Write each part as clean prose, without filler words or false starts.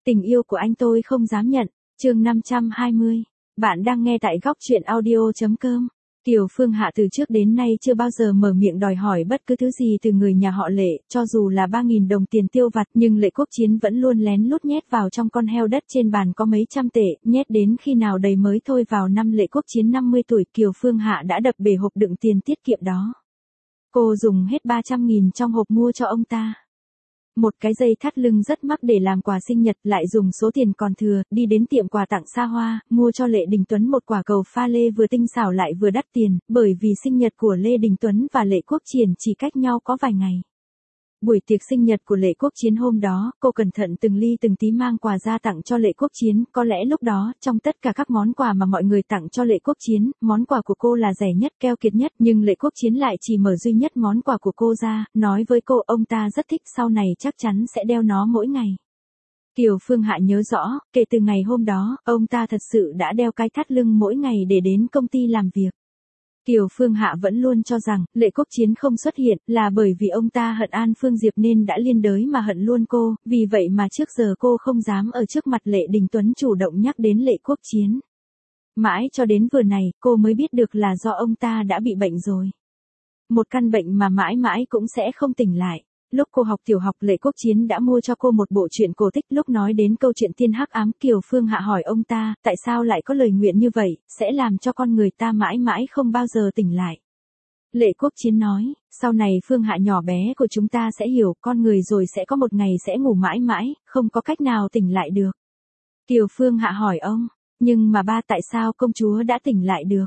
Tình yêu của anh tôi không dám nhận. Chương 520. Bạn đang nghe tại góc truyện audio.com. Kiều Phương Hạ từ trước đến nay chưa bao giờ mở miệng đòi hỏi bất cứ thứ gì từ người nhà họ Lệ, cho dù là 3.000 đồng tiền tiêu vặt, nhưng Lệ Quốc Chiến vẫn luôn lén lút nhét vào trong con heo đất trên bàn có mấy trăm tệ, nhét đến khi nào đầy mới thôi. Vào năm Lệ Quốc Chiến 50 tuổi, Kiều Phương Hạ đã đập bể hộp đựng tiền tiết kiệm đó. Cô dùng hết 300.000 trong hộp mua cho ông ta một cái dây thắt lưng rất mắc để làm quà sinh nhật, lại dùng số tiền còn thừa, đi đến tiệm quà tặng xa hoa, mua cho Lê Đình Tuấn một quả cầu pha lê vừa tinh xảo lại vừa đắt tiền, bởi vì sinh nhật của Lê Đình Tuấn và Lệ Quốc Triển chỉ cách nhau có vài ngày. Buổi tiệc sinh nhật của Lệ Quốc Chiến hôm đó, cô cẩn thận từng ly từng tí mang quà ra tặng cho Lệ Quốc Chiến, có lẽ lúc đó, trong tất cả các món quà mà mọi người tặng cho Lệ Quốc Chiến, món quà của cô là rẻ nhất, keo kiệt nhất, nhưng Lệ Quốc Chiến lại chỉ mở duy nhất món quà của cô ra, nói với cô ông ta rất thích, sau này chắc chắn sẽ đeo nó mỗi ngày. Kiều Phương Hạ nhớ rõ, kể từ ngày hôm đó, ông ta thật sự đã đeo cái thắt lưng mỗi ngày để đến công ty làm việc. Kiều Phương Hạ vẫn luôn cho rằng, Lệ Quốc Chiến không xuất hiện, là bởi vì ông ta hận An Phương Diệp nên đã liên đới mà hận luôn cô, vì vậy mà trước giờ cô không dám ở trước mặt Lệ Đình Tuấn chủ động nhắc đến Lệ Quốc Chiến. Mãi cho đến vừa này, cô mới biết được là do ông ta đã bị bệnh rồi. Một căn bệnh mà mãi mãi cũng sẽ không tỉnh lại. Lúc cô học tiểu học, Lệ Quốc Chiến đã mua cho cô một bộ truyện cổ tích. Lúc nói đến câu chuyện tiên hắc ám, Kiều Phương Hạ hỏi ông ta, tại sao lại có lời nguyện như vậy, sẽ làm cho con người ta mãi mãi không bao giờ tỉnh lại. Lệ Quốc Chiến nói, sau này Phương Hạ nhỏ bé của chúng ta sẽ hiểu, con người rồi sẽ có một ngày sẽ ngủ mãi mãi, không có cách nào tỉnh lại được. Kiều Phương Hạ hỏi ông, nhưng mà ba, tại sao công chúa đã tỉnh lại được?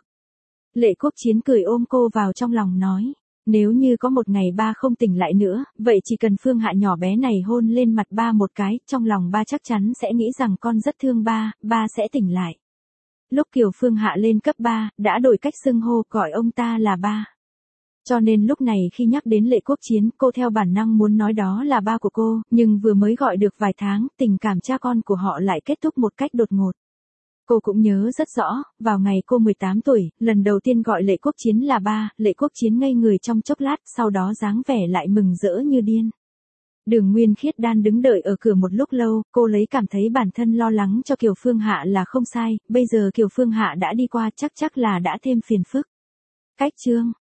Lệ Quốc Chiến cười ôm cô vào trong lòng nói, nếu như có một ngày ba không tỉnh lại nữa, vậy chỉ cần Phương Hạ nhỏ bé này hôn lên mặt ba một cái, trong lòng ba chắc chắn sẽ nghĩ rằng con rất thương ba, ba sẽ tỉnh lại. Lúc Kiều Phương Hạ lên cấp 3, đã đổi cách xưng hô, gọi ông ta là ba. Cho nên lúc này khi nhắc đến Lệ Quốc Chiến, cô theo bản năng muốn nói đó là ba của cô, nhưng vừa mới gọi được vài tháng, tình cảm cha con của họ lại kết thúc một cách đột ngột. Cô cũng nhớ rất rõ, vào ngày cô 18 tuổi, lần đầu tiên gọi Lệ Quốc Chiến là ba, Lệ Quốc Chiến ngây người trong chốc lát, sau đó dáng vẻ lại mừng rỡ như điên. Đường Nguyên Khiết Đan đứng đợi ở cửa một lúc lâu, cô lấy cảm thấy bản thân lo lắng cho Kiều Phương Hạ là không sai, bây giờ Kiều Phương Hạ đã đi qua chắc là đã thêm phiền phức. Cách chương